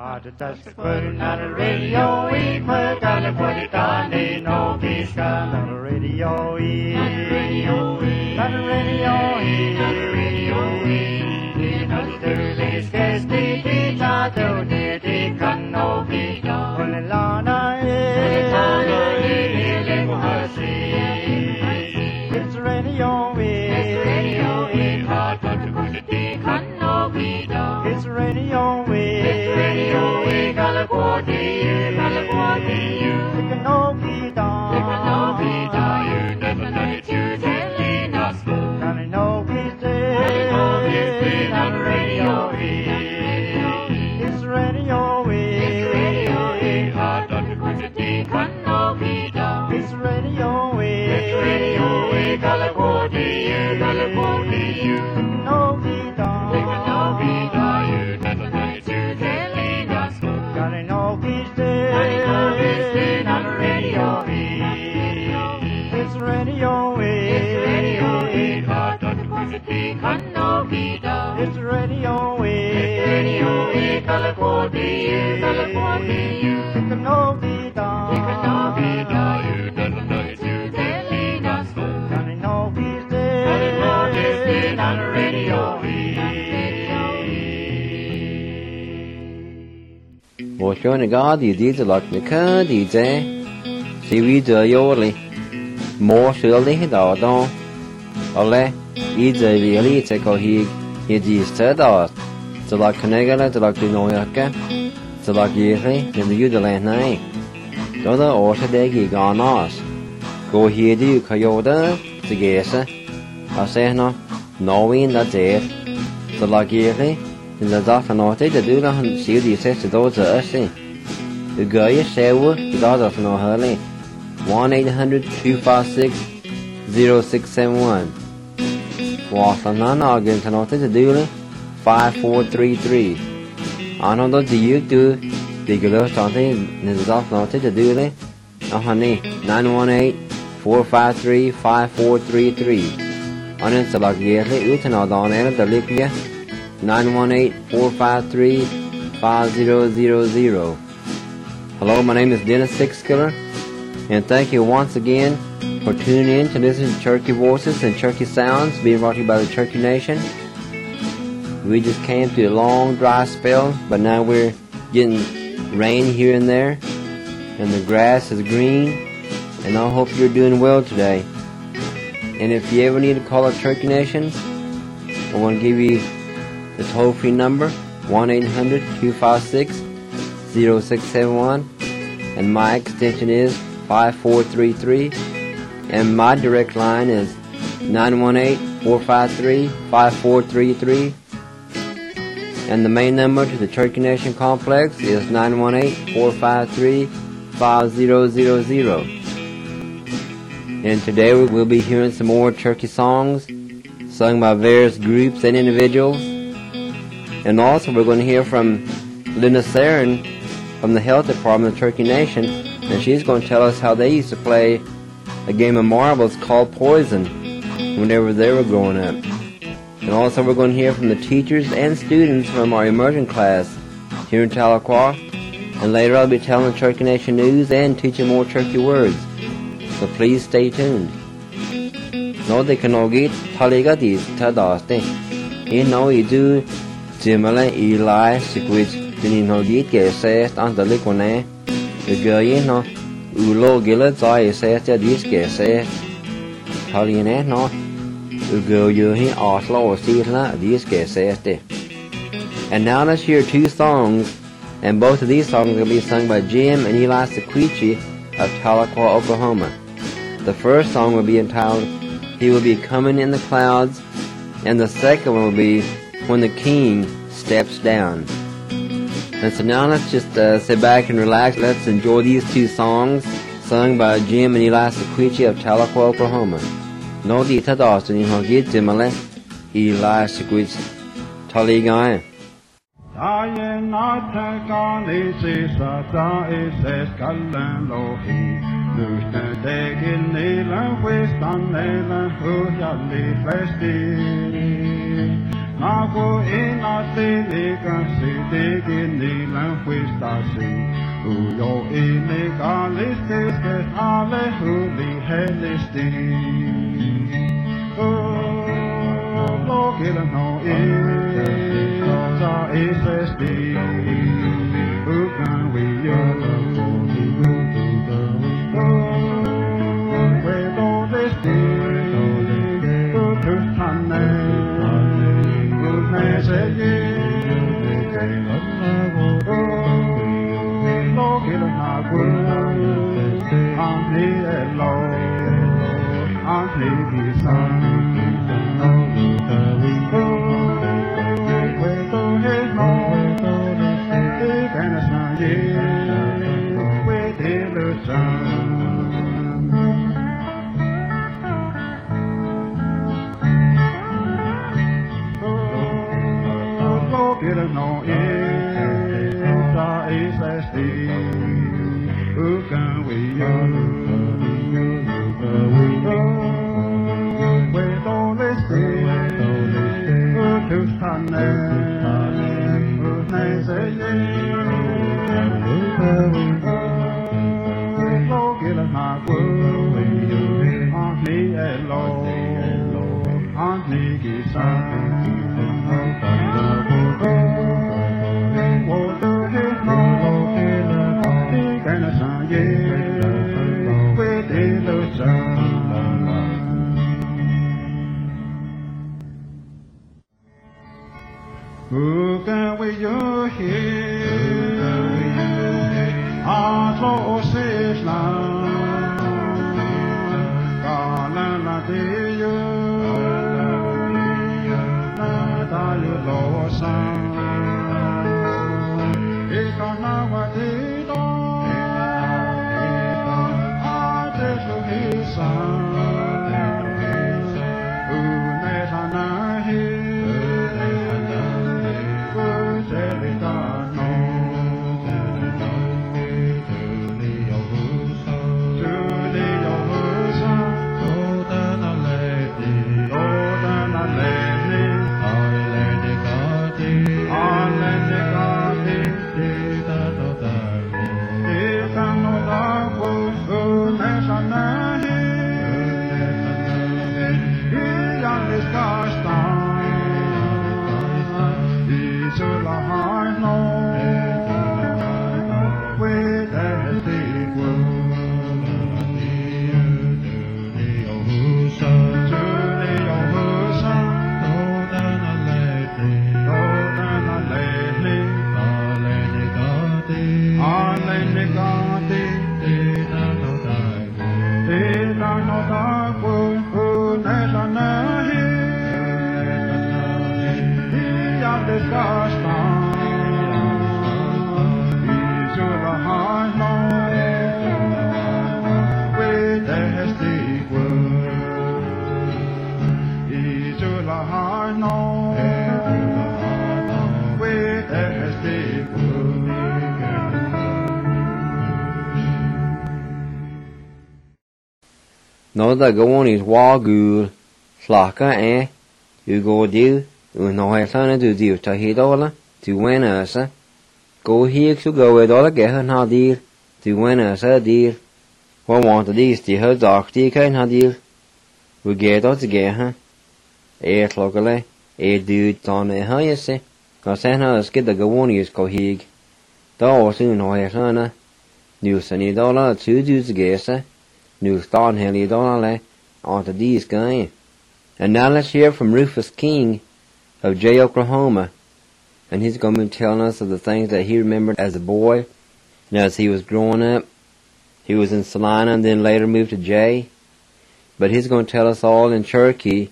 Put another radio, we put gotta put it on the no fish gun. Another radio, another radio, another radio, another Thursday's guest, the teacher, the can no fish gun. Put it on it's radio, hot, but the can no fish gun. It's radio, California, they can no be done. You never let you tell us. Gonna know he's dead. On the radio, it's radio, hot, Dr. Quincy can no be done. It's radio, California, they can no be done. They can no be done. You never let you tell us. Gotta know he's dead. On the radio, it's radio, hot, Dr. Quincy can no be done. It's radio, California, it can no be done. It can no be done. You never know it's you telling us. Gotta know he's dead. Gotta know he's dead. On the radio, 我说那个弟弟子了，你看弟子，是为这有哩，莫说哩到到，后来一直里才可以，也只知道，只了看那个了，只了对农业个，只了也哩，你们有的来呢，到到20代个干那，过去的可有的这个是，啊些呢，农民的这，只了也哩。现在早上我这就对了，很小的才知道这事。有个一下午，一早上我喝嘞1-800-256-0671。我上那个他那这就对了5433。俺那都只有对，这个了上这那早上这就对了。然后呢918-453-5433。俺那这个也是有他那当然了，这里边。918-453-5000. Hello, my name is Dennis Sixkiller, and thank you once again for tuning in to listen to Cherokee Voices and Cherokee Sounds being brought to you by the Cherokee Nation. We just came through a long dry spell, but now we're getting rain here and there, and the grass is green, and I hope you're doing well today. And if you ever need to call the Cherokee Nation, I want to give you the toll-free number, 1-800-256-0671, and my extension is 5433, and my direct line is 918-453-5433, and the main number to the Cherokee Nation Complex is 918-453-5000. And today we'll be hearing some more Cherokee songs sung by various groups and individuals. And also we're going to hear from Linda Sarin from the Health Department of Cherokee Nation, and she's going to tell us how they used to play a game of marbles called Poison whenever they were growing up. And also we're going to hear from the teachers and students from our immersion class here in Tahlequah, and later I'll be telling the Cherokee Nation news and teaching more Cherokee words. So please stay tuned. No, they can all get Taligadis Tadaste. You know you do Jimala Eli Squid in no get says on the liquone. The girl you know Ulo Gillets I says that this get says Talian no. The girl you hear Oslo sees la this get says. And now let's hear two songs, and both of these songs will be sung by Jim and Eli Sequici of Tahlequah, Oklahoma. The first song will be entitled He Will Be Coming in the Clouds, and the second one will be When the King Steps Down. And so now let's just sit back and relax. Let's enjoy these two songs sung by Jim and Eli Sequici of Tahlequah, Oklahoma. No di ta da so ni ho gi Jimale Eli Sequici Taligai. Nago ina tele kan se dege nilan questa si. Uyo ine galiste ke ale huli helisti. Lo que no sa esesti. Ukan we yo. Nó da go is wagul slaka you go do no hay sana do do ta he dola to win us go here to go with all get her na deal to win us a deal what want these the her doctor kind ha deal we get out together locally dude on how you say cause sana is get the go is go hig da soon no hay sana new sunny dollar two dudes together new start Haley Donnelly onto these guys. And now let's hear from Rufus King of Jay, Oklahoma. And he's going to be telling us of the things that he remembered as a boy. And as he was growing up, he was in Salina and then later moved to Jay. But he's going to tell us all in Cherokee.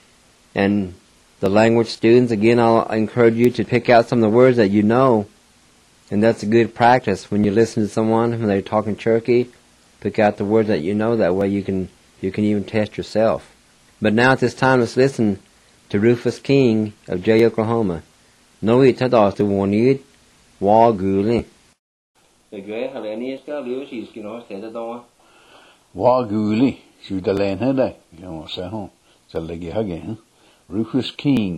And the language students, again, I'll encourage you to pick out some of the words that you know. And that's a good practice when you listen to someone when they're talking Cherokee. Pick out the words that you know, that way you can even test yourself. But now at this time, let's listen to Rufus King of Jay, Oklahoma. No it had also one it wall guli. The great Hellenius got Lucy's said the door. Wall guli, shoot the land head, you know, say home. So leggy again. Rufus King,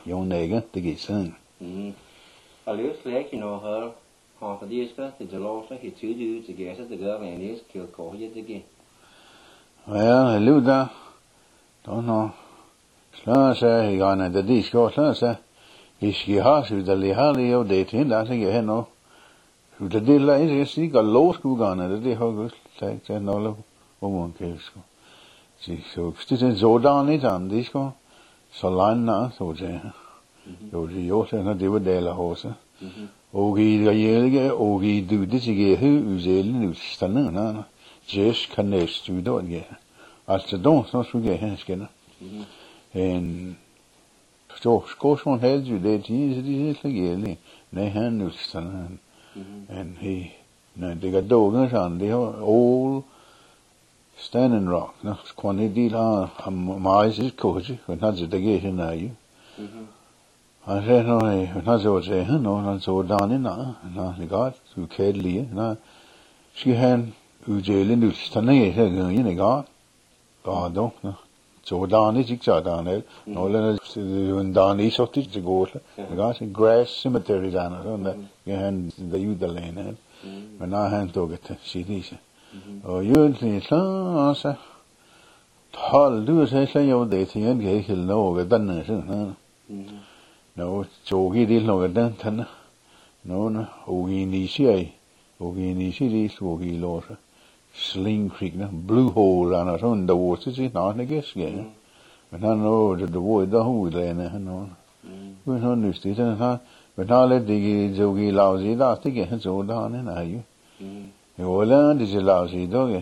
Yon nega, det gik sådan. Og løs slæk, her, har for det skal, det er lov, så helt tydeligt ud til gæster, det gør, hvad en næste kjøl går, det gik. Ja, jeg løb der. Då nå. Slår sig, jeg gerne, da de skal slå sig. I skal have, så der lige har det jo det til, der skal hen nu. Så det er lidt, jeg siger, lov skulle gerne, det har gået, det er noget, hvor man kan sgu. Så det er sådan lidt om, det skal, så langt, så det jo, det jo, så det var deler hos. Og i det hjælge, og i det til at høre udelen udstanden, just kan næste ud og ja. Altså då så skulle jeg have skinner. En så skoson havde jo det til det så gældig. Nej, han udstanden. En he, når det går dogen sådan, det har all standing rock, no, quantity har meget coach, men han det ikke er nej. Han sagde noget, han så sagde han noget, han så dagen nej, det godt, du kan lige, nej. Skal han uddele udstanden her gangen, ikke godt? Godt dog, no. Så dagen ikke så dagen, noget en dagen i så det går, det godt, en grass cemetery dagen, sådan der, han der udalene, men når han tog det til det. Og egentlig så hold du så jo det til en gæk eller noget den sådan noget så giver det noget den tænder noget og initiere det så giver lov Sling Creek Blue Hole og sådan der var til noget ikke sker men han noget det var der hovedlande han noget men han lyst til den her men han lidt det så giver lov til der det han så der han er jo jo, det er lavet sig i dag,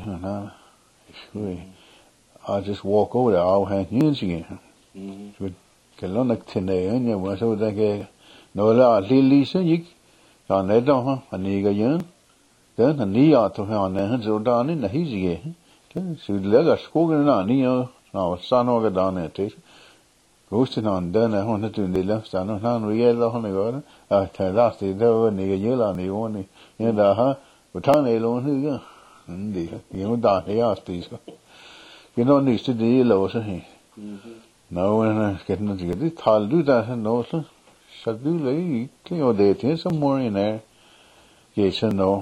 I just walk over there, I'll hang hands again. Så kan låne nok til næren, jeg var så der kan noget der lille så gik, så han der han ikke igen. Den han lige at han han så der han er helt igen. Så det lægger skogen der lige og så noget der er til. Husk han den er hun det den lille stand og han reelt han gør det. At der last det der var ikke gælder ni år ja der har og tager en lån her. Det er jo der her stisker. Vi når næste det er låse her. Nå, men skal den sige det tal du der sådan noget så du lige kan jo det til som morgen er. Jeg så nå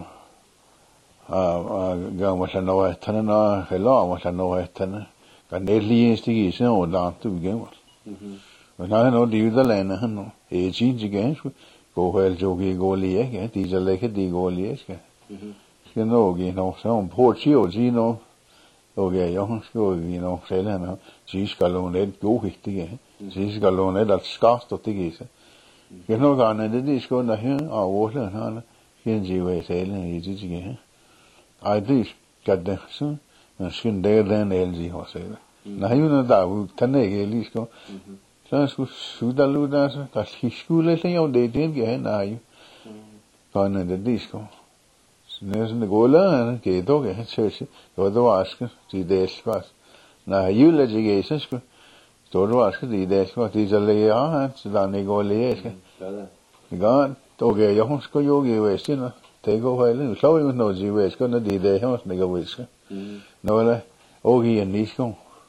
gang var så noget at han er eller var så noget at han kan det lige stige så og der du igen. Men når han det ud af landet han nu. Det er tid igen gå vel jo gå lige ja de så lægge de går lige skal. Skal nå give noget så om på chill sige noget. Okay, jeg skal give noget selv han. Så skal låne et god det. Så skal låne et skarpt det så. Jeg nå gerne det skal der her og Rusland han. Kan sige hvad selv i det igen. Ej det skal det så. Men skal der den LG har selv. Nej jo der kan ikke lige skal. Så skulle sudalu der så der skulle lidt jo det igen nej. Kan det skal. Næsten det går lade, det er dog ikke tøse. Det var aske, det er spas. Nej, julet ikke så skal. Står du aske, det er spas, det er læger, så der ikke går læger skal. Det går, okay, jeg husker jo ikke væsken, det går hele. Så jo noget i væsken, når det er her, det går væsken. Noget, okay, en nisko,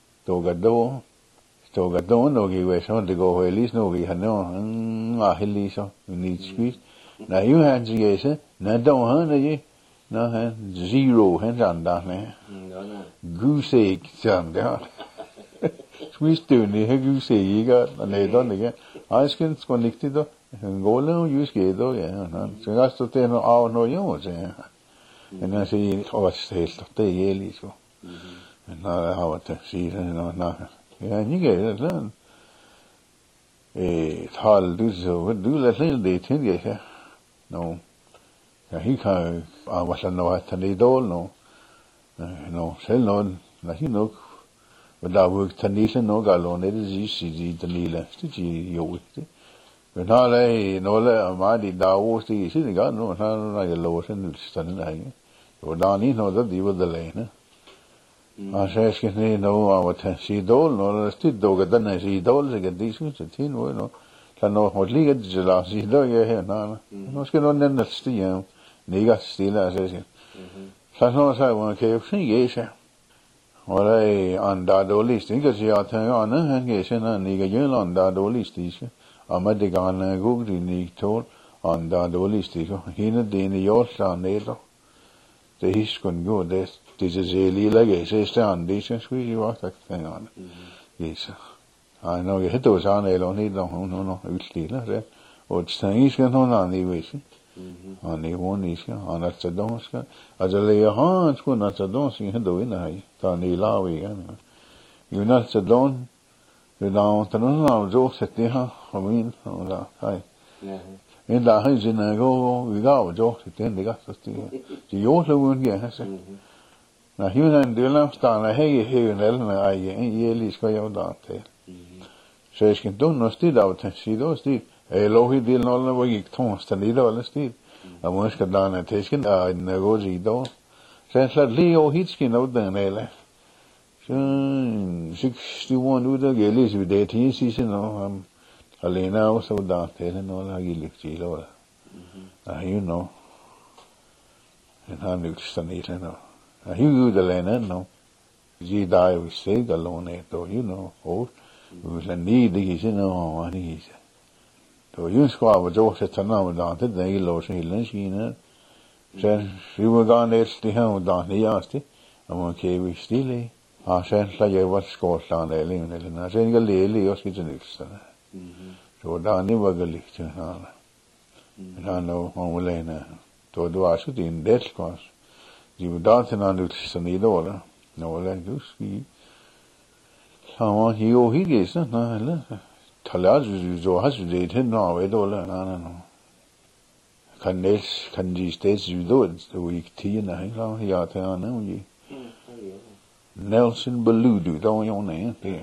Stoga då nog i væsken, det går hele, nok i han er heldig så, en spist. Nej, jo han siger så, nej, dog han er ikke. Nå, han zero, han andre med. Goose sådan der. Smidstøvende, han goose ikke, og nederen ikke. Ej, skal ikke det da. Han går lidt jo ske da, ja. Så jeg stod der noget af noget jo, så ja. Men han siger, helt, det er jeg lige så. Men når jeg har været sige sådan, ja, ikke er det sådan. Tal du så, du lader lidt det til, ja. Nå. Ja, he kan var så noget at det dål nu. Nå, selv noget, nej nok. Men der var tanise nok alene, det er sige den lille, det er jo det. Men har der noget af mig de der overstige siden ikke nu, har jeg lov sådan sådan der ikke. Og der er ikke noget der var det lane. Og så skal det noget af at sige dål, når det er dog den er sige dål, så kan det synes til noget nu. Så når hos lige det så lad sige dog her nå. Nu skal noget andet stige. Nikker stille og siger. Så når så man kan jo se sig. Og der er andre dårligst, ikke at sige at han kan sende nikker jøller andre dårligst ikke. Ama det gane gug di ni tol on da dårlig stikker. Hende det ene jordslag netter. Det hiskun gå det er lille gæs er stærn det så skulle jo også tak den. Yes. I know you hit those on el on it no utlila det. Og stængisken hun har ni vis. Og ni hun iska on at sadonska. Altså le han skulle at sadonska hendo ind her. Der ni lav igen. Jo not sadon. Det der der jo sæt det her og min og der. Hej. En der har sin gå vi gav jo det det godt så det jo så uden ja så. Når hun det der står her her eller ej egentlig skal jeg jo der til. Så jeg skal dunne sted af til side sted. Jeg lå i det når hvor gik tonsdag lidt eller sted. Og måske der er tasken og en god side. Så jeg slet lige over hit skin ud den eller. Så stiver nu der gælder så det til sidste når alene også der til når der gælder til eller. You know. En han nyt sådan et eller. Og hiv ud alene no. De der jo sig alene to you know. Og vi need det ikke noget han ikke. To you skal være jo så tanna der det der lå så hele skine. Så vi var gerne det her der næste. Og man kan vi stille. Og så så jeg var skolland eller noget. Så jeg lære også lidt nyt. Så der er var galt til han. Han var alene. To du er så din det skos. De var der til noget sådan i dag. Nå lad du ski. Sama hiyo hige så nej eller. Talas jo har det til noget ved eller nej. Kan de steds jo det ikke tiden nej så jeg tager nu. Nelson Beludu der jo nej det.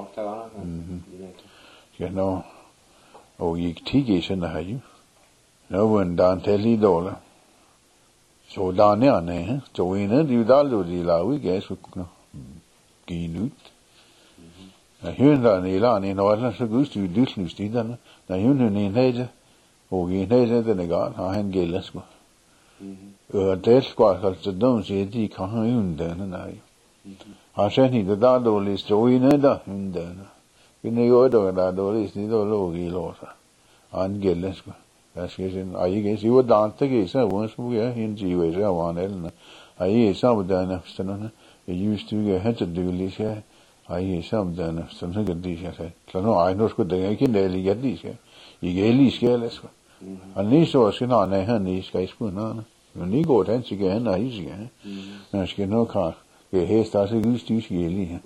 Ja nå. Og ikke tige så nej jo. Nå men der til i dollar. Så der nej. Så en det der de laver gas for give ud. Na hynder ni la ni no alla så gudst vi dyslust i den. Na hynder ni nede. Og i nede den gang har han gælder sgu. Og det skal altså dem sige de kan have den nej. Har sen i det der dårligt stå i nede der den. Vi ne jo der dårligt det der lå i låser. Han gælder sgu. Jeg skal sige ej ikke sige hvad der ikke så hvor skulle jeg hen til hvad så var den. Ej så den sådan. Jeg used to get hen til det lige ej samtidig så kan det sige så nu ej nu skulle det ikke det lige det skal ikke lige skal det skal og lige så skal nej han lige skal sgu nej men lige går den til han er ikke han skal nok have det her der så udstyr skal lige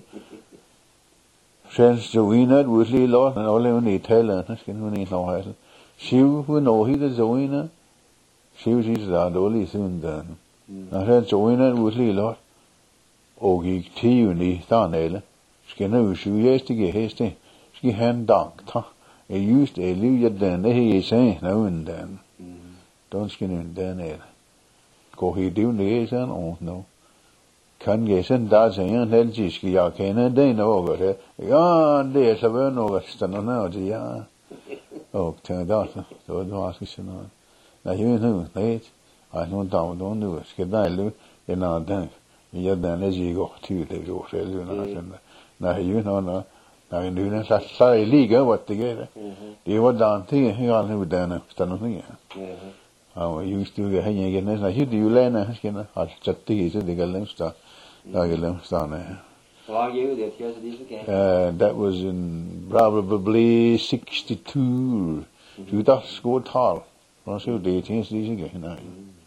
så vi net udlig lort og lave et tal så skal nu ikke noget altså siv hun når helt så inde siv sig der dårligt siden der når så inde udlig lort og gik til i der alle skal nu sygeste heste skal han dank ta just liv den her sen nu den don't skal den der gå helt det sådan og nu kan jeg sådan der sagen helst skal jeg kende det noget det ja det er så vel noget sådan noget det ja og tænker der så det var skal sådan noget nej nu nej ej nu nu skal der løbe en anden jeg den er ikke godt til det jo selv sådan nej jo nå nej nu så lige hvad det gør det var der ting her nu der sådan noget og used to get hænge igen så hit du lande skal har sat det så det kan længst der kan længst der nej that was in probably 62 du der skulle tal og så det tænkte lige igen nej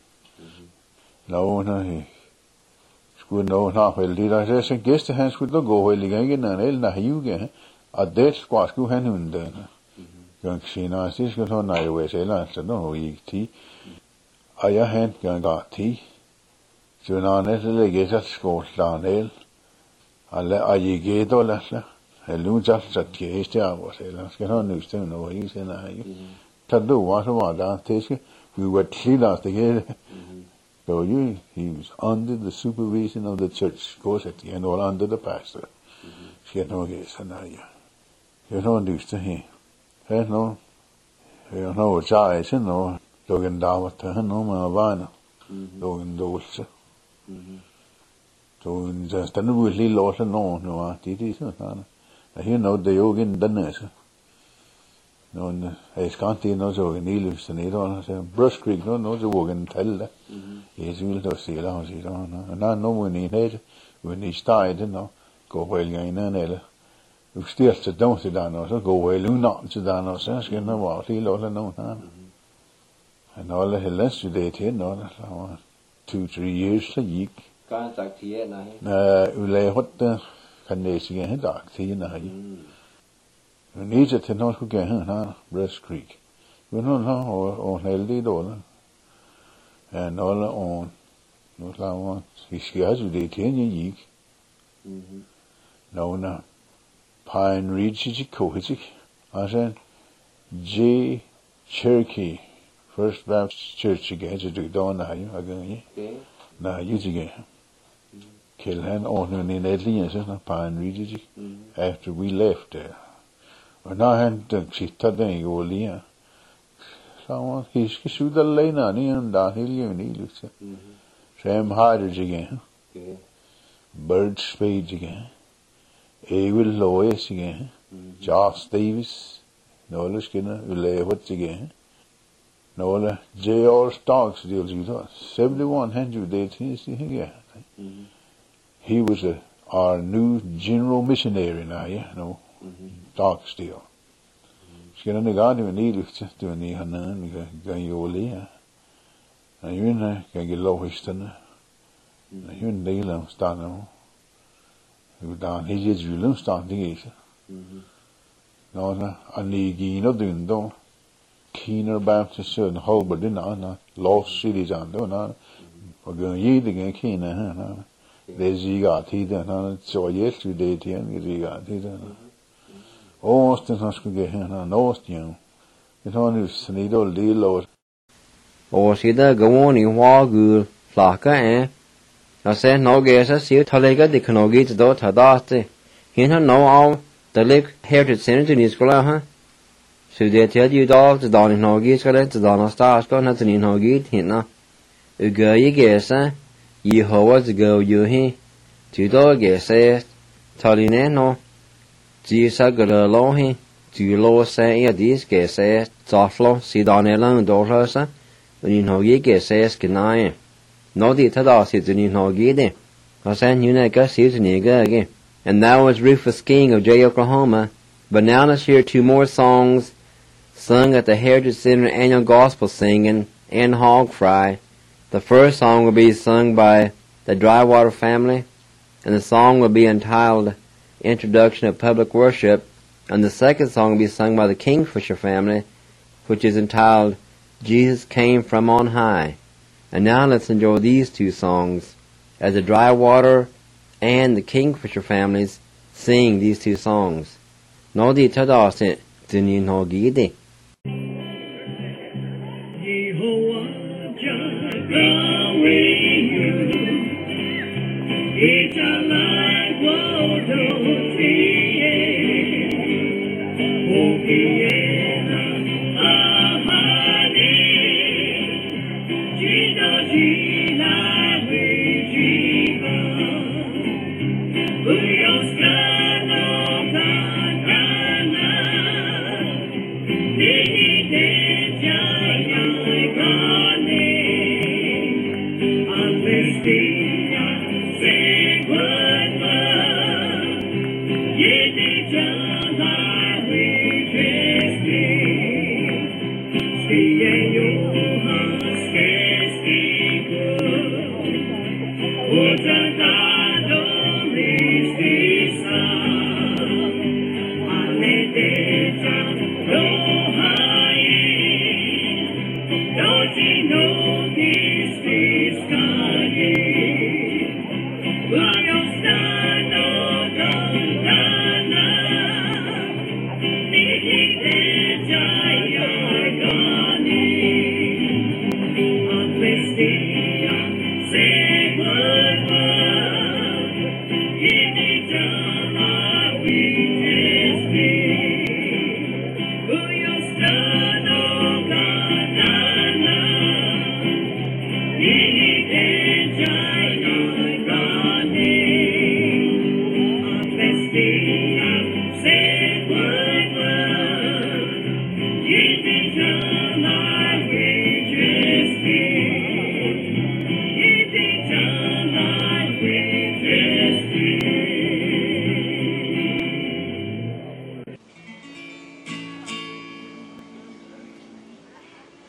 nej skulle nå har vel det der så gæste han skulle gå vel igen en el na hyge og det skulle han under gang senere så skal han nej jo eller så nå i ti og jeg han gang ti så når han så lægger sig skolan el alle og jeg gæt og lade nu så gæste af os eller skal han nu stå nå i senere så du var der det vi var til at det so he was under the supervision of the church, goes at the end all under the pastor. She no guess and you know this he. He no chai no logan dawa to no ma vana. Logan dolce. So just the really lot no det så sådan. He know the yogin denne så. Någon skanti no så en ilus den idag så Brush Creek no så vågen tälla. Jag vill då se det så då. När no mun i det when started no gå väl innan eller. Du styrst det då så där så gå väl undan så där så ska det vara till eller någon annan. And all hela studerat no så 2-3 years så gick. Kan sagt till nej. Ule hotte kan det sig en dag till nej. Ni så till något skulle ha Brush Creek. Vi nu har heldig då. And all on no lawa vi ska ju det till gick. No na Pine Ridge Kohich. Alltså J Cherokee First Baptist Church again to do down now again. Na you kill han on in Edley so Pine Ridge after we left there. Og når han sitter der i olien, så var hiske suda lena ni en dag hele ni lukse. Sam Harders igen. Bird Spades igen. Evil Lois igen. Josh Davis. Nåle skinner ule hot igen. Nåle J.R. Starks deals with us. 7100 days here. He was our new general missionary now, yeah, no. Dark steel. Skal den gøre det med niluft, det var ni hanan, vi kan jo lære. Og jønne kan give lov histerne. Og jønne deler om starten. Jo der en helt jul om starten det ikke. Nå så anigi no dyndo. Keener Baptist Church Holbert den anden Lost City John då na. Og gør je det kan kende her. Det ziga tid der så yes vi det igen ziga tid der. Åsten som skulle her Norstjern. Det har nu snidol del og Sida gåen i Hvagur flaka og så noe så sier talega det kan noe til da ta date. Hinna nå av det lik her til sender til skola ha. Så det til jo da til da noe skal det til da start skal til noe hinna. Uga i gesa Jehovah's go you he. Til da gesa taline no. Jisa galohi tu lo se ya dis ke se zaflo sidanelan dorasa ni nogi ke se skinai no di tada si ni nogi de asan yuna ka si ni ga again. And that was Rufus King of J. Oklahoma. But now let's hear two more songs sung at the Heritage Center annual gospel singing and hog fry. The first song will be sung by the Drywater family, and the song will be entitled Introduction of Public Worship, and the second song will be sung by the Kingfisher family, which is entitled Jesus Came From On High. And now let's enjoy these two songs as the Drywater and the Kingfisher families sing these two songs. Nodi tadase dini nogidi.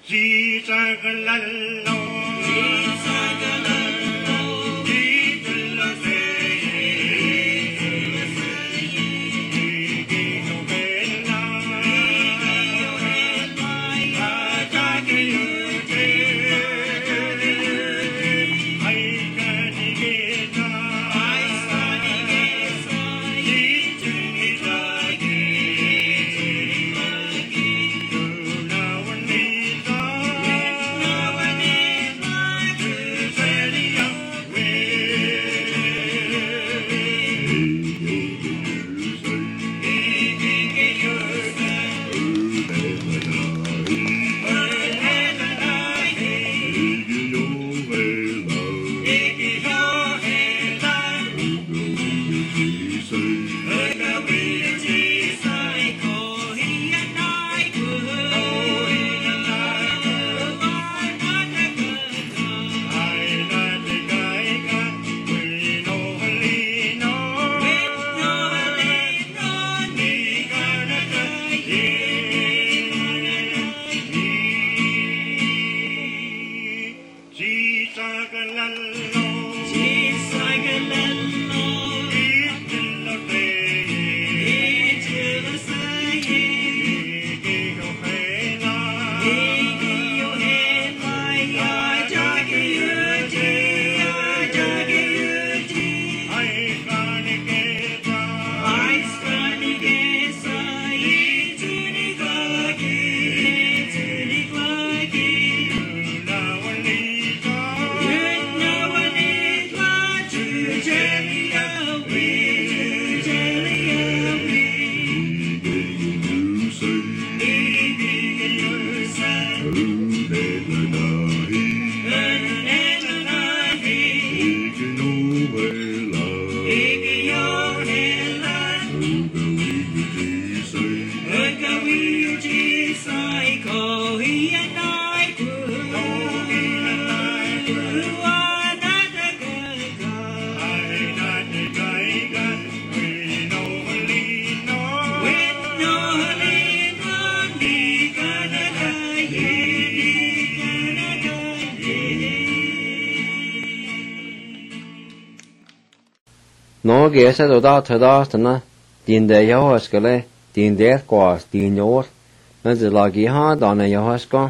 Nó ghé sẽ đồ đó thở đó na tiền đề yếu hết cái này tiền đề quá tiền yếu nó chỉ là cái ha đó này yếu hết con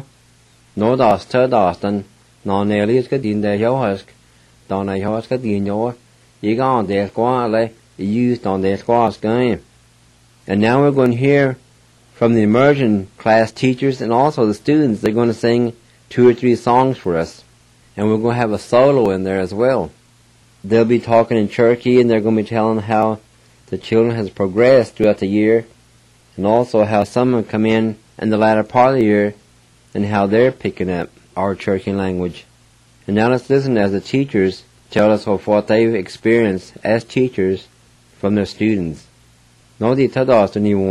nó đó thở đó tên nó này lấy cái tiền đề yếu hết đó này yếu hết cái tiền yếu ý cái đề quá lại use đó đề quá cái and now we're going to hear from the immersion class teachers and also the students. They're going to sing 2 or 3 songs for us and we're going to have a solo in there as well. They'll be talking in Cherokee and they're going to be telling how the children has progressed throughout the year and also how some have come in the latter part of the year and how they're picking up our Cherokee language. And now let's listen as the teachers tell us of what they've experienced as teachers from their students. I'm here at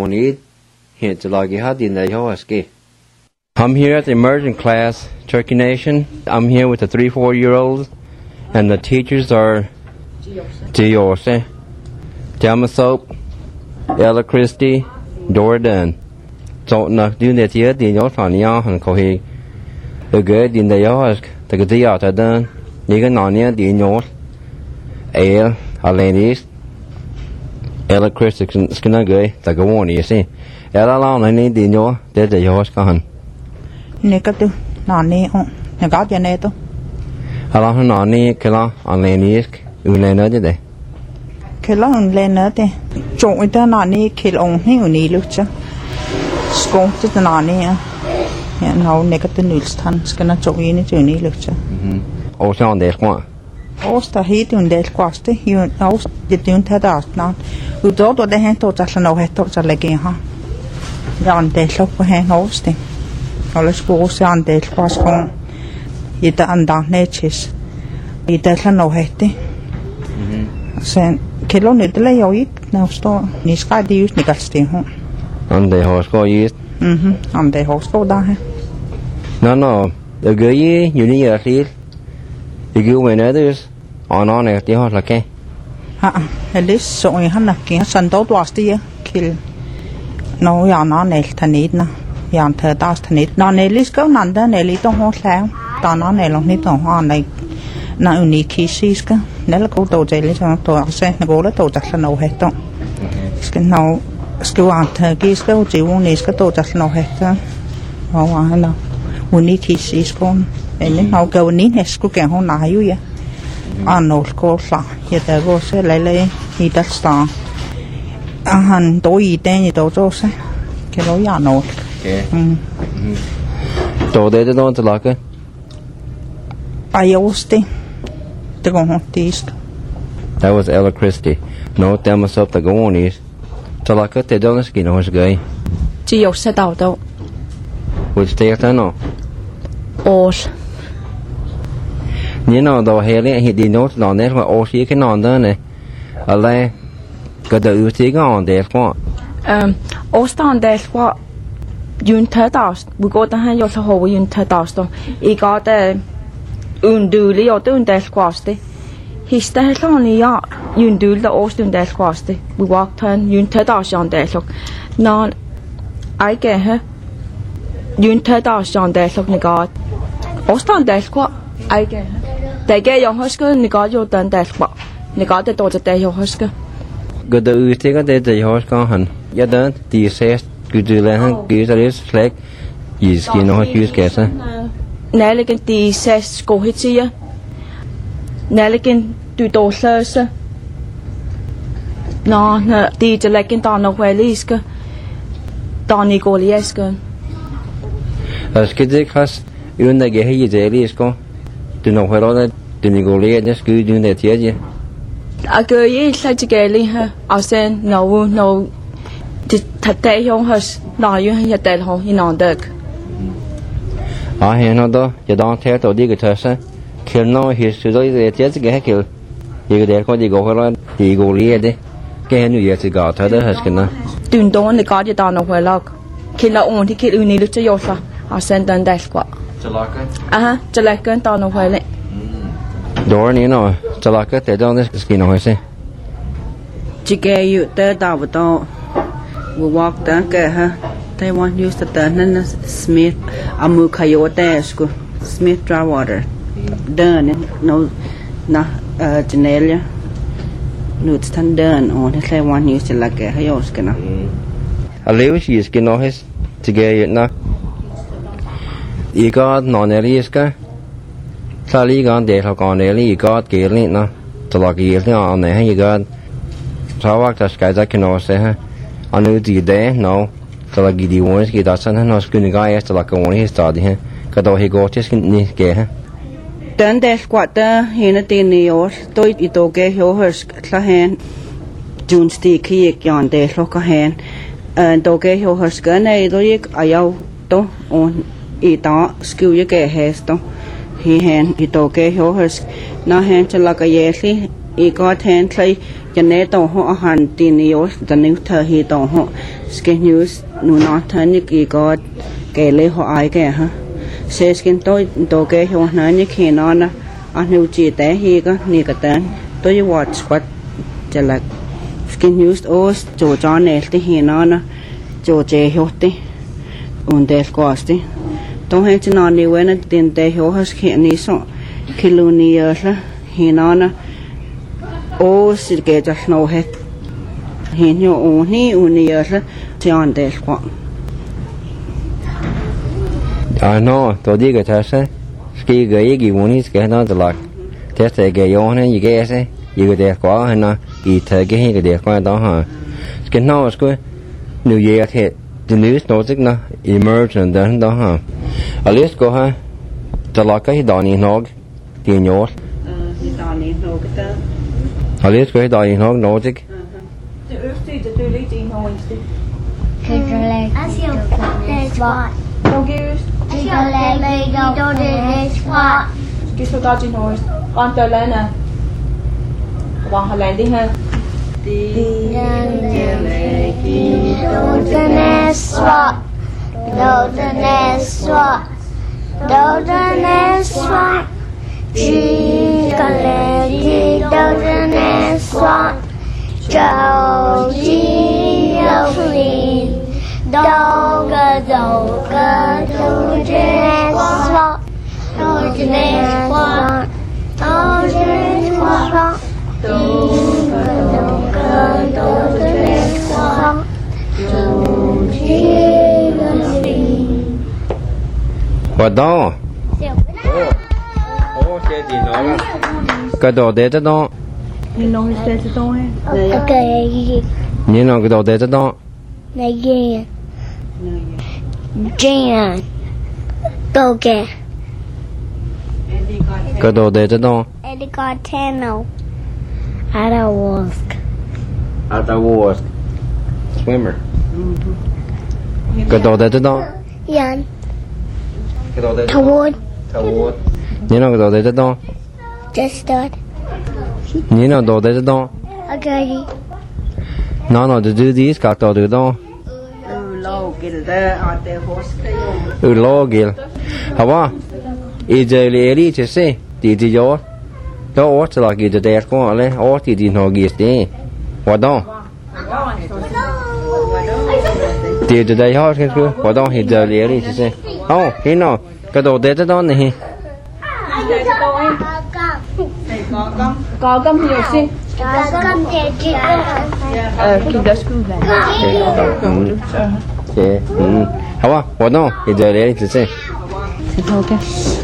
the immersion class, Cherokee Nation. I'm here with the 3-4-year-olds. And the teachers are Giose, Jamasop, Ella Christie, Dora Dunn. So now doing that here, the youth on the and Kohi. The good in the youth, the good out of done. You can on here, the youth. Alanis, Ella Christie, Skinagay, the Gawani, you see. Ella Long, I need the youth, there's the youth gone. Nicatu, Nani, Nagabianeto. How long ni kilo on Lanisk, Ulena did they? Kilo on Lenate, Joe with the Nani kill on Huni Lucha. Scope to the Nani, and how negative news tons can join into Uni Lucha. Also on this one. Also, he doing that quasti, you also did you tell us now. You don't do the hand to just know head to the legging, huh? Down there, shop for hand hosting. All the schools on that was home. Ita anda neches ita no hete sen kilo ne dele yoit na sto ni ska di us ni gasti ho ande hosko yit ande hosko da he no the girl you need at least you when others on at the hot like ha at least so I han na ki san do was di kil no ya na ne tanid na yàn thờ đào nít nó này lít câu năn đó này lít tông hoa sáng tao nó này lòng nít tông hoa này nó unique xí cái nếu là câu đầu chạy lấy cho tôi sẽ nó là tôi chắc là nấu hết đó cái nấu cái yàn thờ cái câu chỉ uống này cái tôi chắc là nấu hết đó hoa hay nào unique xí con nên nấu cái này hết cái cái hoa nào vậy nấu câu sao hiện tại cô sẽ lấy đi đặt sang han tối tên gì đâu cho sao cái lối nhà nấu Đồ đấy đó cho là cái ai osti te con hotis That was Ella Christie. No, tell myself the go on is. Cho là cái te đó cái skin horse guy. Chỉ有些道都 Which take that no. 我 You know though here he did not on that what all she can on đó này. Alle cái đầu ưu tiên on there quá. Ostan del qua yun thở tao bữa cô ta hay vô xã hội yun thở tao đó ý có thể undu li ở tụi del qua đấy hít ta hết luôn ya yun du là Ostan del qua đấy bữa walk turn yun thở tao xong del xong nó ai kể ha yun thở tao xong del xong này có Ostan del qua ai kể tại cái dòng hết cái này có vô tên del qua này có thể tổ chức del vô hết cái Cái đầu ưu tiên cái te horse con hẳn. Ya đơn thì sẽ cứ từ lên hắn cứ ra đến flag. Ý skin nó cứ cái sao. Nè là cái tí xe cổ hết gì á. Nè là cái tùy tổ sơ sơ. Nó tí cho lại cái tao nó quay lý cơ. Tao ní cổ lý cơ. Cái gì khás yun này cái gì dễ lý con. Từ nó quay đó từ ní cổ lý just cứ yun này thiệt gì. Cái gì sai chỉ cái lý ha. Sen nó thật tệ không hết. Nó yun hay tệ không thì nó được. Hèn nó đó, giờ đang theo tổ đi cái thời sao, khi nó hiểu sự đó thì chết cái kiểu, cái đấy có gì gọi là thì gọi liệt đấy, cái hèn như vậy thì gọi thôi đó hết cái nào. Tuyên đó thì có gì tao nó phải lo, khi là ổn thì khi ưu ní lúc cho vô sao, sen đơn đẹp quá. Cho lại cái tao nó phải lên. Đó này nó, cho lại cái thế đó cái nào hết. Chỉ cái yêu tới tao bắt đầu, walk tới cái ha. They want use the turn Smith amu coyote school Smith dry water done no na genelia no stand done on they want use like a hayos kana Aleu shi is cái nó hết, chỉ cái na, ý có nó này là cái, sao lý cái để họ còn này lý có cái này na, cho lại cái này này hay cái, sao vậy cái cái nó sẽ ha, anh nói gì đấy no. Cho là cái điều này cái đó sang nó sẽ cái cho là cái này start ha cái đó hay có chứ cái cái ha tên đẹp quá ta hiện tại nhiều tôi ít tôi cái hiểu hết là hen June stick khi cái đẹp lo cái hen tôi cái hiểu hết cái này tôi ai yêu tôi on ít đó skill cái hết đó hi hen ít tôi cái hiểu hết nó hen cho là cái gì ít có thêm thấy cho nên tôi họ hành tin nhiều cho nên thời hi tôi họ cái news nu nó thấy như kỳ có cái lễ họ ai cái ha sẽ skin tôi cái họ nói như khi nó na anh yêu chỉ té hi có ni cái tên tôi watch what cho là skin news os cho này thì hi nó na cho chế hiểu tí und đẹp quá tí tôi hay cho nó đi với nó tiền tế hiểu hết khi ní so khi luôn ní là hi nó na os cái cho nó hết hiện nhiều ổn hi ổn nhiều là chọn đẹp quá. No, tôi đi cái thời sao, cái muốn cái nó là thế thì cái yon này cái gì cái đẹp quá hay nó cái thời cái đẹp quá đó hả, cái nó cái New Year thì the news nó tức nó emerge and đó hả, at least có ha, cho là cái đó này nó tiền nhót, Đó này nó cái đó. at least cái đó này nó tức Cái số đó trên hồi con tới lên nè, hoàng hà lên đi ha. Châu chi yêu phi Dog a dog a dog swat. Dog swat. Dog swat. Dog a dog swat. What dog? Oh, chết gì nó lắm. Cái đồ để cho nó. You know who's there to do it? Okay. You know cái đồ để cho nó. Again. Jan. Doge. Cái đồ để cho nó. Eligotano. Adawask. Ata was swimmer. Cái đồ để cho nó. Yan. Cái đồ để cho nó. Tawad. Tawad. You know cái đồ để cho nó. Just You know đồ để cho nó. Okay. No, to do these các đồ để đó. Lâu kìa there out there horse. Lo gil. Hava. Ijeleli to say. Did you? Đó ót là cái để có lên ót thì nó ghi thế. What đó? Thì đây họ cái what đó Ijeleli to say. Oh, you know. Cái đồ để cho đó này. Có cơm nhiều xí. Khi đó school về. Okay. Hava. What đó? Ijeleli to say. Okay.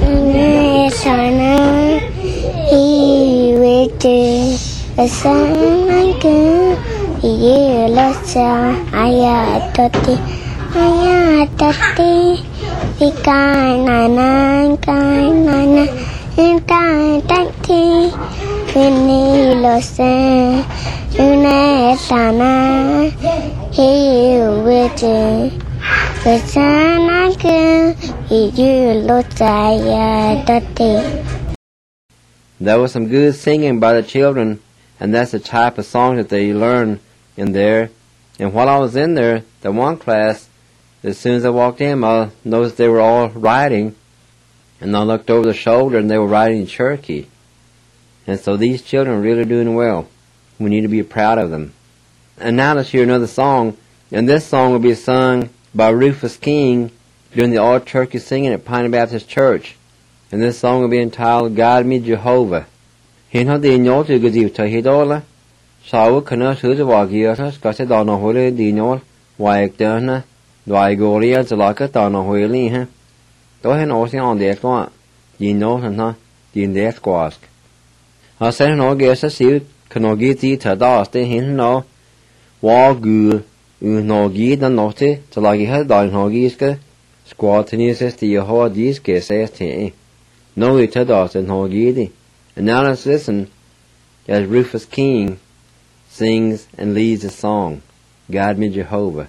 Sana he waited a sun good ye lasa ayatati ikanana intati vini lasa una sana he waited a sun good ye lasa ayatati. That was some good singing by the children, and that's the type of song that they learn in there. And while I was in there, the one class, as soon as I walked in, I noticed they were all writing, and I looked over the shoulder and they were writing in Cherokee. And so these children are really doing well. We need to be proud of them. And now let's hear another song, and this song will be sung by Rufus King during the All Turkey Singing at Pioneer Baptist Church. And this song will be entitled God Me Jehovah. Hiện họ đi nhớ từ cái dịp thời đó là sau cái nó sửa cho vào kia đó có sẽ đào nó hồi đi nhớ vài cái nó vài gồ đi cho lại cái tàu nó hồi đi ha. Tối nó sẽ on đẹp quá. Đi nhớ thằng nó đi đẹp quá. Họ sẽ nói cái sẽ xíu cái nó ghi gì thời đó để hiện nó vào gù nó ghi nó nói thế cho lại cái hết đào nó ghi cái squat thì sẽ thì họ đi cái sẽ thế. No, we told us in Hogidi. And now let's listen as Rufus King sings and leads the song, God Me Jehovah.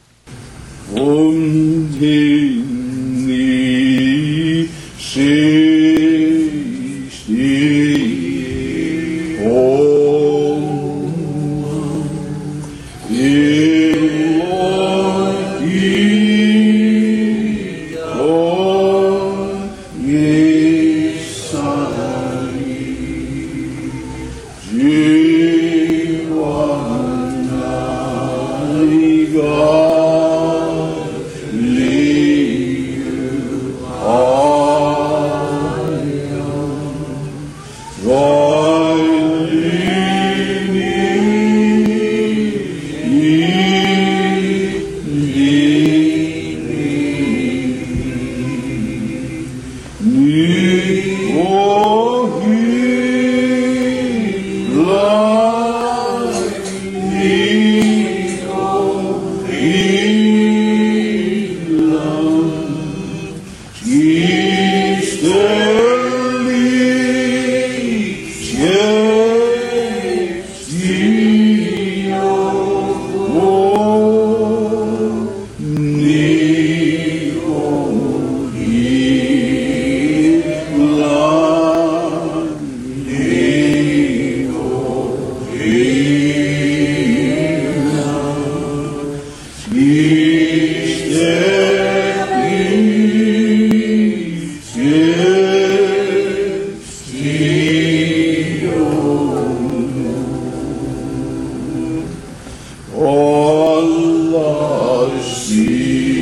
Allah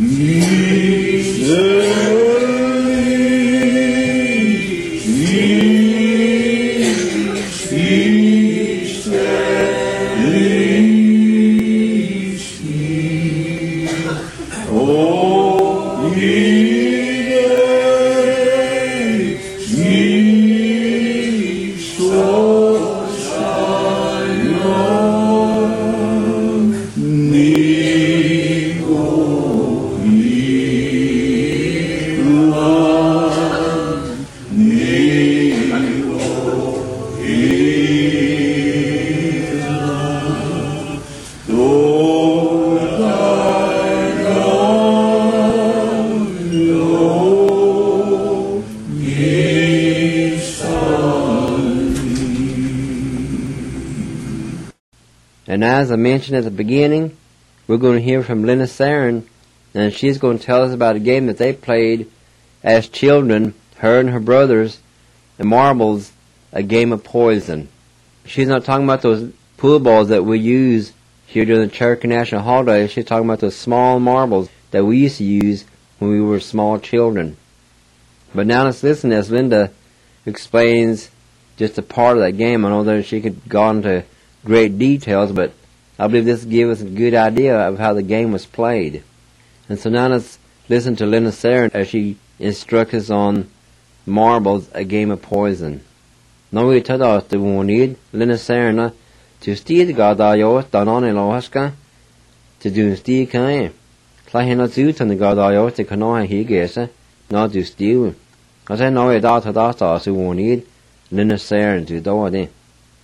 And as I mentioned at the beginning, we're going to hear from Lena Sarin, and she's going to tell us about a game that they played as children, her and her brothers, the marbles, a game of poison. She's not talking about those pool balls that we use here during the Cherokee National Holiday. She's talking about those small marbles that we used to use when we were small children. But now let's listen as Linda explains just a part of that game. I know that she could go into great details, but I believe this will give us a good idea of how the game was played. And so now let's listen to Linda Sarin as she instructs us on marbles, a game of poison. Now we tell us the need Linda Sarin to steal Gadayo, Danon and Lohaska, to do steal kind. Clahina Zut and the Gadayo, the Kanoa Higesa, not to steal. I know it out of that, so we need Linda Sarin to do it.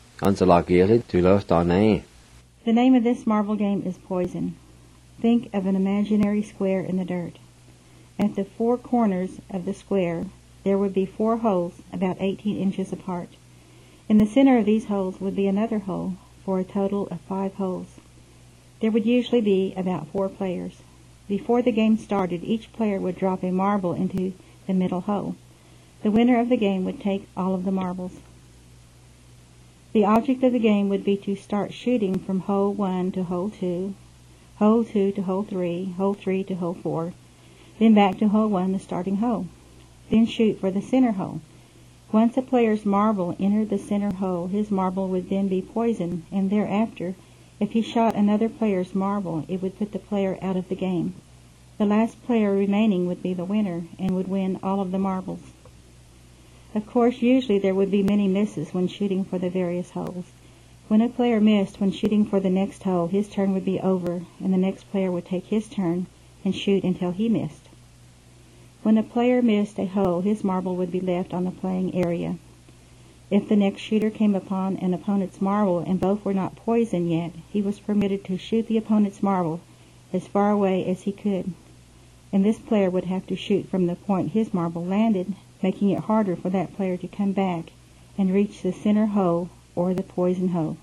The name of this marble game is Poison. Think of an imaginary square in the dirt. At the four corners of the square, there would be 4 holes about 18 inches apart. In the center of these holes would be another hole, for a total of 5 holes. There would usually be about 4 players. Before the game started, each player would drop a marble into the middle hole. The winner of the game would take all of the marbles. The object of the game would be to start shooting from hole 1 to hole 2, hole 2 to hole 3, hole 3 to hole 4, then back to hole 1, the starting hole. Then shoot for the center hole. Once a player's marble entered the center hole, his marble would then be poisoned, and thereafter, if he shot another player's marble, it would put the player out of the game. The last player remaining would be the winner, and would win all of the marbles. Of course, usually there would be many misses when shooting for the various holes. When a player missed when shooting for the next hole, his turn would be over, and the next player would take his turn and shoot until he missed. When a player missed a hole, his marble would be left on the playing area. If the next shooter came upon an opponent's marble and both were not poisoned yet, he was permitted to shoot the opponent's marble as far away as he could, and this player would have to shoot from the point his marble landed, making it harder for that player to come back and reach the center hole or the poison hole.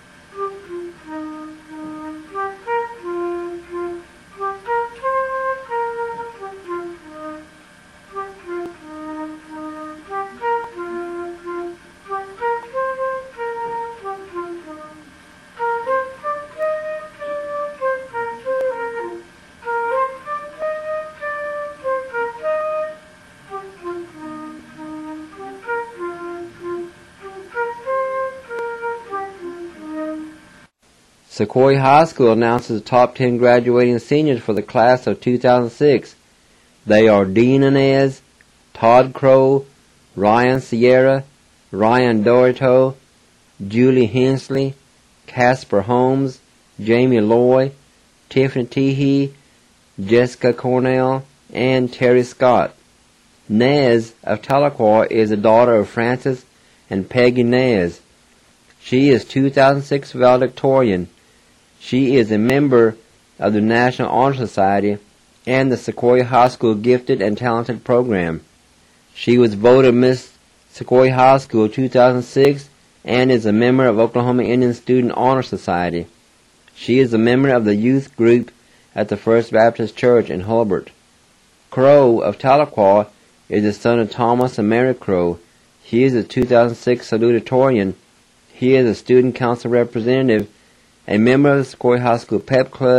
Sequoia High School announces the top 10 graduating seniors for the class of 2006. They are Dean Inez, Todd Crow, Ryan Sierra, Ryan Dorito, Julie Hensley, Casper Holmes, Jamie Loy, Tiffany Teehee, Jessica Cornell, and Terry Scott. Nez of Tahlequah is the daughter of Francis and Peggy Nez. She is 2006 valedictorian. She is a member of the National Honor Society and the Sequoia High School Gifted and Talented Program. She was voted Miss Sequoia High School 2006 and is a member of Oklahoma Indian Student Honor Society. She is a member of the youth group at the First Baptist Church in Hulbert. Crow of Tahlequah is the son of Thomas and Mary Crow. He is a 2006 salutatorian. He is a student council representative, a member of the Sequoia High School Pep Club,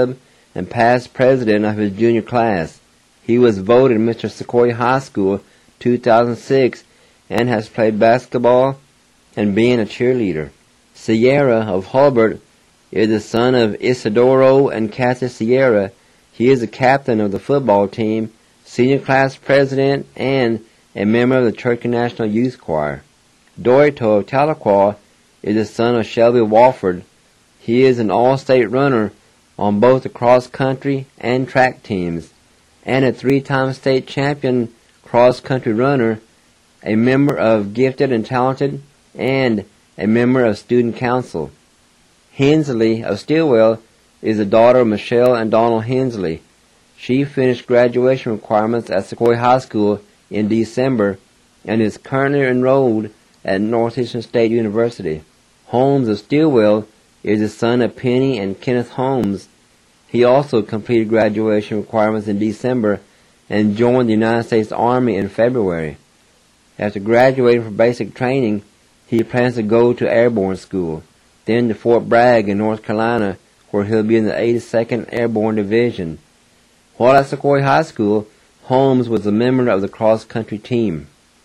and past president of his junior class. He was voted Mr. Sequoia High School 2006 and has played basketball and been a cheerleader. Sierra of Hulbert is the son of Isidoro and Kathy Sierra. He is the captain of the football team, senior class president, and a member of the Cherokee National Youth Choir. Dorito of Tahlequah is the son of Shelby Walford. He is an all-state runner on both the cross-country and track teams, and a 3-time state champion cross-country runner, a member of Gifted and Talented, and a member of Student Council. Hensley of Stilwell is the daughter of Michelle and Donald Hensley. She finished graduation requirements at Sequoia High School in December and is currently enrolled at Northeastern State University. Holmes of Stilwell is the son of Penny and Kenneth Holmes. He also completed graduation requirements in December and joined the United States Army in February. After graduating from basic training, he plans to go to airborne school, then to Fort Bragg in North Carolina, where he'll be in the 82nd Airborne Division. While at Sequoia High School, Holmes was a member of the cross-country team.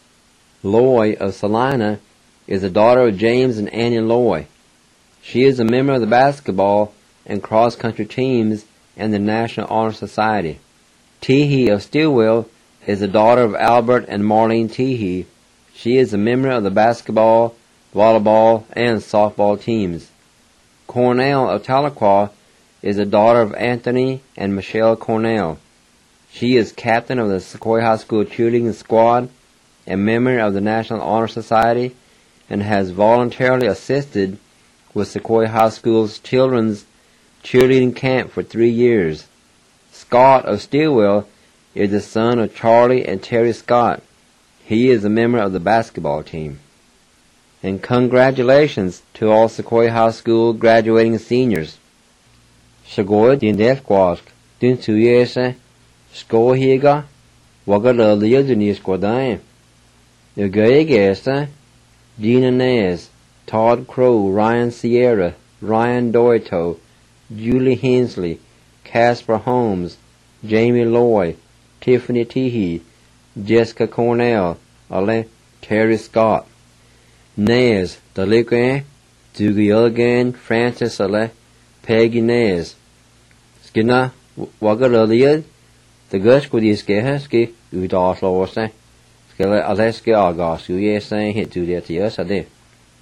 Loy of Salina is the daughter of James and Annie Loy. She is a member of the basketball and cross-country teams and the National Honor Society. Teehee of Stilwell is the daughter of Albert and Marlene Teehee. She is a member of the basketball, volleyball, and softball teams. Cornell of Tahlequah is the daughter of Anthony and Michelle Cornell. She is captain of the Sequoia High School cheerleading squad, a member of the National Honor Society, and has voluntarily assisted with Sequoia High School's children's cheerleading camp for 3 years. Scott of Stilwell is the son of Charlie and Terry Scott. He is a member of the basketball team. And congratulations to all Sequoia High School graduating seniors. Sequoia din delquask din tuyese skohiga wagalaliya dunis quadaim. The Gayagesta, Gina Nez, Todd Crow, Ryan Sierra, Ryan Dorito, Julie Hensley, Casper Holmes, Jamie Loy, Tiffany Teehee, Jessica Cornell, Ale Terry Scott. Nez, Daliquan, Dugayalgan, Francis Ale, Peggy Nez. Skina, Wagalaliad, the Gushquidiskehaski, Udaslosa. Skele Aleski Agas, you saying hit to that yes, I did.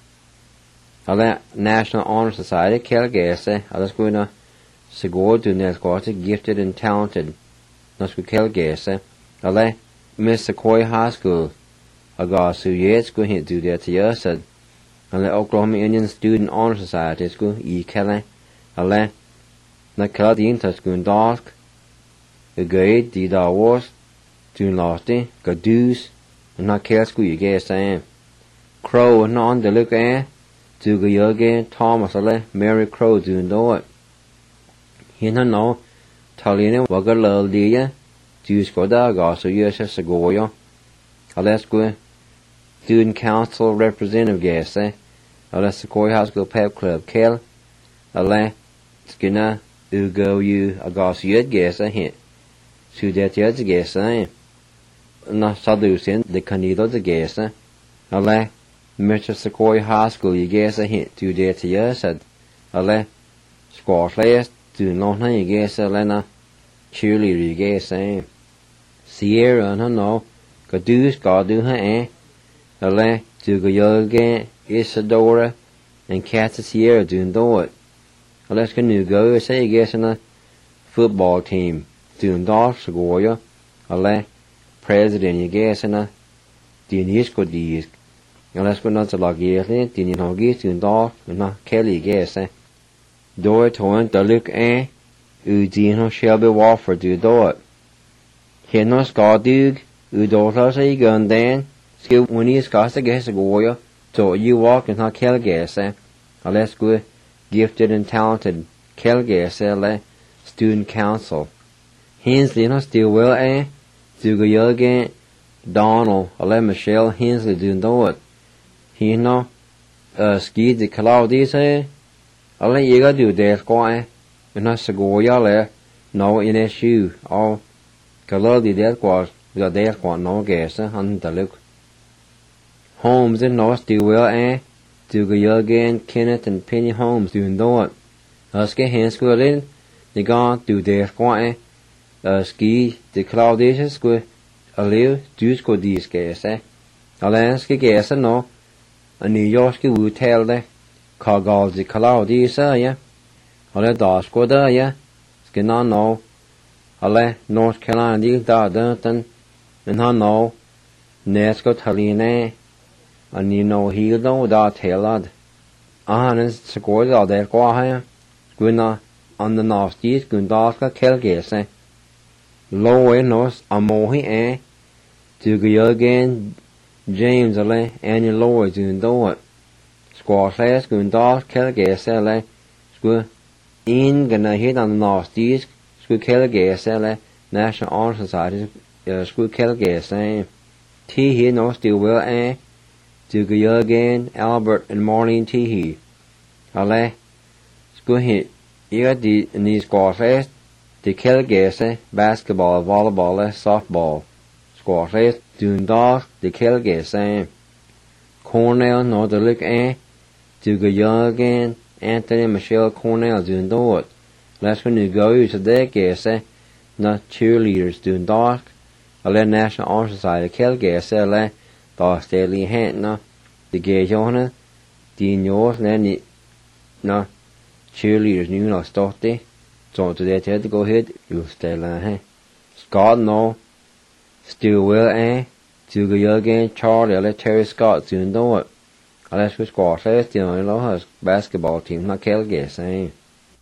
Ale National Honor Society, Kelgase, Alasquina, Segor to Nesquata, Gifted and Talented, Nasku Kelgase, Ale Miss Sequoia High School, Agas, you yes, go hit to that yes, Ale Oklahoma Indian Student Honor Society, school, E. Kelly, Ale Nakadin Tasgun Dark, the Gate, the Dawars, June Losty, Gadoos, and not care school you guess saying. Crow and on the look at, to go again, Thomas Ale, Mary Crow doing do it. He no, Talina, Wagalal Dia, Jews go da, so yes, a Segoya. Let's go. Student Council Representative guess, Ale Sequoia High School Pep Club, Kel, Ale, Skinner, Ugo, you, Agas, you guess, hit. So that you guess, Na Sadusin, the Canido the guess, Ale, Mr. Sequoia High School, you guess a hint to that you said, Ale, Squash last, do not know you guess, Elena, cheerleader, you guess, Sierra, no, Gadoos, God do her, Ale, to go again, Isadora, and Kathy Sierra doing do it. Let's go, say, you guess, in a football team, doing dark, Sequoia, Ale, president, you guess, in a Dinisco disc. Let's go not to log yearly, Dinin Hoggies, doing dark, and not Kelly, guess, Do it, torn, the look, Udino Shelby Walford, do it. Here no Scotdug, Udota say gun then, skill when he's got to guess a goya, so you walk and not Kelly, guess, Let's go, Gifted and Talented, Kelly, guess, Student Council. Hensley, no still well, Do go again, Donald, Michelle Hensley, do it. He no, ski the Claudius, you got do that, and not Segoya, nó in SU all color the death was the death was no gas on the look Holmes and no Stillwell to go again Kenneth and Penny Holmes doing that us get hands school in they gone to their squat ski the Claudius school a live do school these gas Alas cái gas nó anh New York cái vụ tell đấy Cargol the Claudius ya Ole da school da ya cái nó nó Ole North Carolina đi da da tan and nó nó Nesco Taline and you know he don't da tailad and score da der qua ha guna on the north east gunda ka kelge low nos amohi to go again James ale and you low doing do score class gunda kelge le score in gonna hit on the north east score kelge le National Honor Society score kelge T here no still well to go again Albert and Marlene Teehee ale score hit you got the in these squash the Kelgase basketball volleyball softball squash doing dog the Kelgase Cornell no the look to go again Anthony Michelle Cornell doing do let's when you go to the Gase not cheerleaders doing dog ale National Honor Society Kelgase ale da Stanley Hand the gay Johanna the yours then no cheerleaders knew no started so today I had to go ahead you stay la Scott no still well to go again Charlie Terry Scott soon do it unless we score first you know has basketball team not Kelgase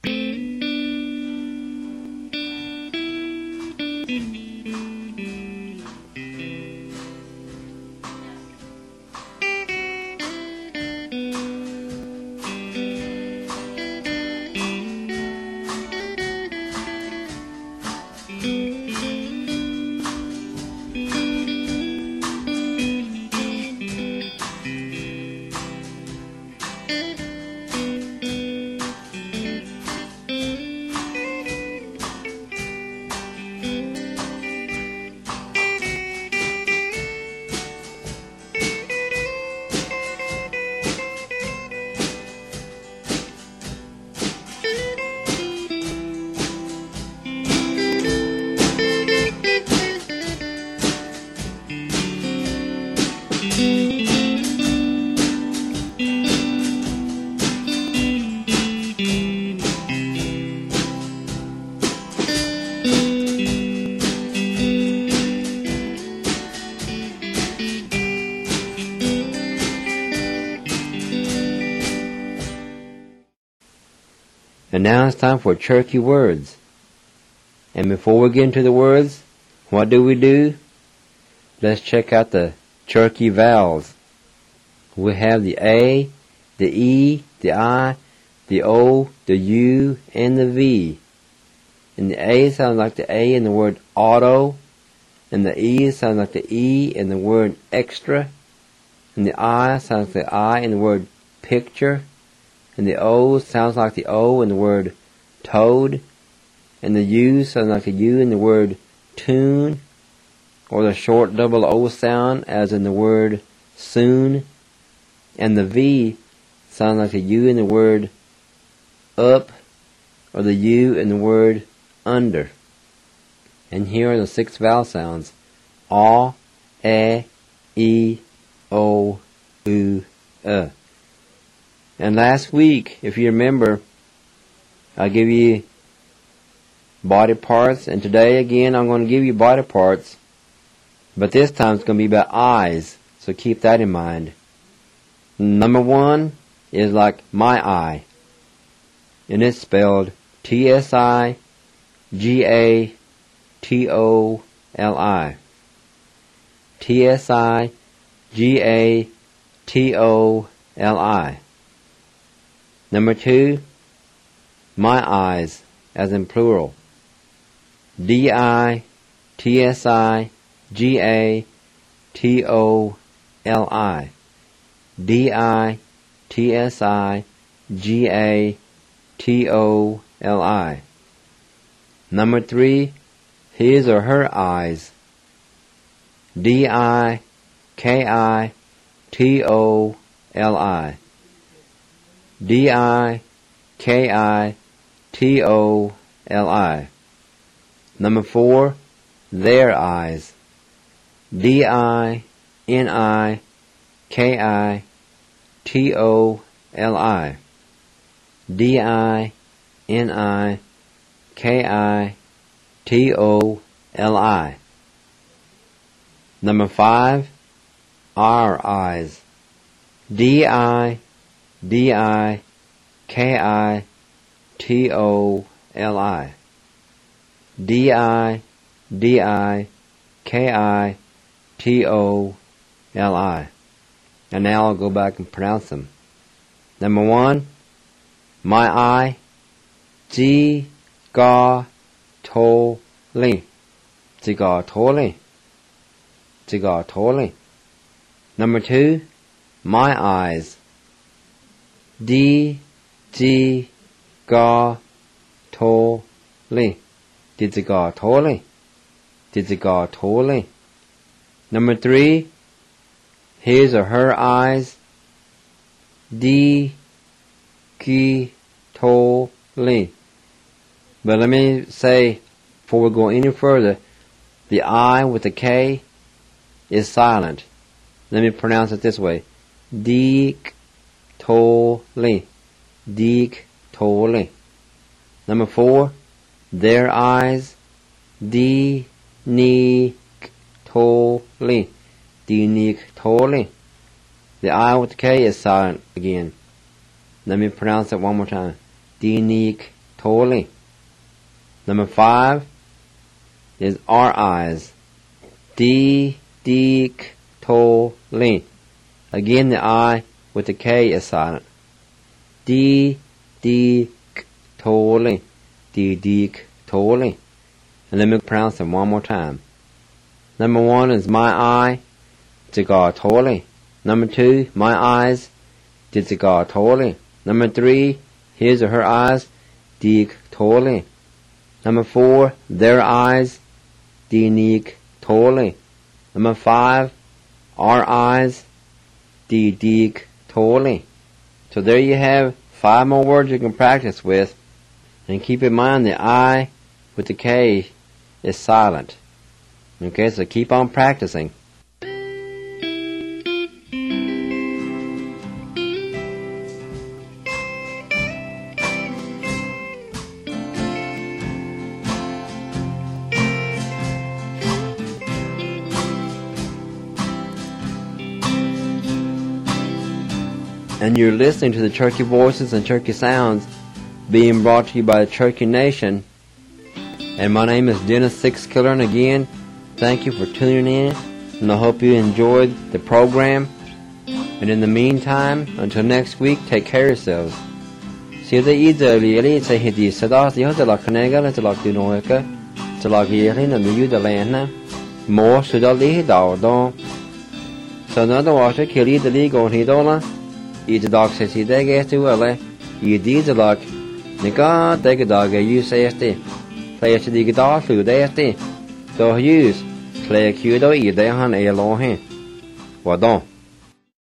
And now it's time for Cherokee words. And before we get into the words, what do? Let's check out the Cherokee vowels. We have the A, the E, the I, the O, the U, and the V. And the A sounds like the A in the word auto, and the E sounds like the E in the word extra, and the I sounds like the I in the word picture, and the O sounds like the O in the word toad, and the U sounds like the U in the word tune, or the short double O sound as in the word soon, and the V sounds like the U in the word up, or the U in the word under. And here are the 6 vowel sounds: A, E, O, U, And last week, if you remember, I gave you body parts, and today again I'm going to give you body parts, but this time it's going to be about eyes, so keep that in mind. Number 1 is like my eye, and it's spelled T-S-I-G-A-T-O-L-I. T-S-I-G-A-T-O-L-I. Number 2, my eyes, as in plural. D-I-T-S-I-G-A-T-O-L-I. D-I-T-S-I-G-A-T-O-L-I. Number 3, his or her eyes. D-I-K-I-T-O-L-I. D-I-K-I-T-O-L-I. Number 4, their eyes. D-I-N-I-K-I-T-O-L-I. D-I-N-I-K-I-T-O-L-I. Number 5, our eyes. D-I-D-I-K-I-T-O-L-I. D-I-D-I-K-I-T-O-L-I. And now I'll go back and pronounce them. Number 1, my eye. Ji-ga-to-li. Ji-ga-to-li. Ji-ga-to-li. Number 2, my eyes. Di-ji-ga-to-li. Di-ji-ga-to-li. Di-ji-ga-to-li. Number 3, his or her eyes. Di-ki-to-li. But let me say, before we go any further, the I with the K is silent. Let me pronounce it this way. Dik-to-li. Dik-to-li. Number 4, their eyes. Di-ni-k-to-li. Di-ni-k-to-li. The I with the K is silent again. Let me pronounce it one more time. Di-ni-k-to-li. Number 5 is our eyes. Di-dik-to-li. Again, the I with the K is silent. Di-dik-to-li. Di-dik-to-li. And let me pronounce them one more time. Number 1 is my eye. Ji-ga-to-li. Number 2, my eyes. Di-ji-ga-to-li. Number 3, his or her eyes. Dik-to-li. Number 4, their eyes. Di-nik-to-li. Number 5, our eyes. Di-dik-to-li. So there you have 5 more words you can practice with. And keep in mind the I with the K is silent. Okay, so keep on practicing. And you're listening to the Cherokee Voices and Cherokee Sounds being brought to you by the Cherokee Nation. And my name is Dennis Sixkiller, and again, thank you for tuning in, and I hope you enjoyed the program. And in the meantime, until next week, take care of yourselves. See the either really say he said you the like nega to like no to like in the land more should I lead down. So another water kill the league on he dollar. Eat the dog says he they get to well, you did the luck. Nigga, take a dog, you say stay. Play to the guitar through there stay. So use play a cue, eat there on a long hand. What don't?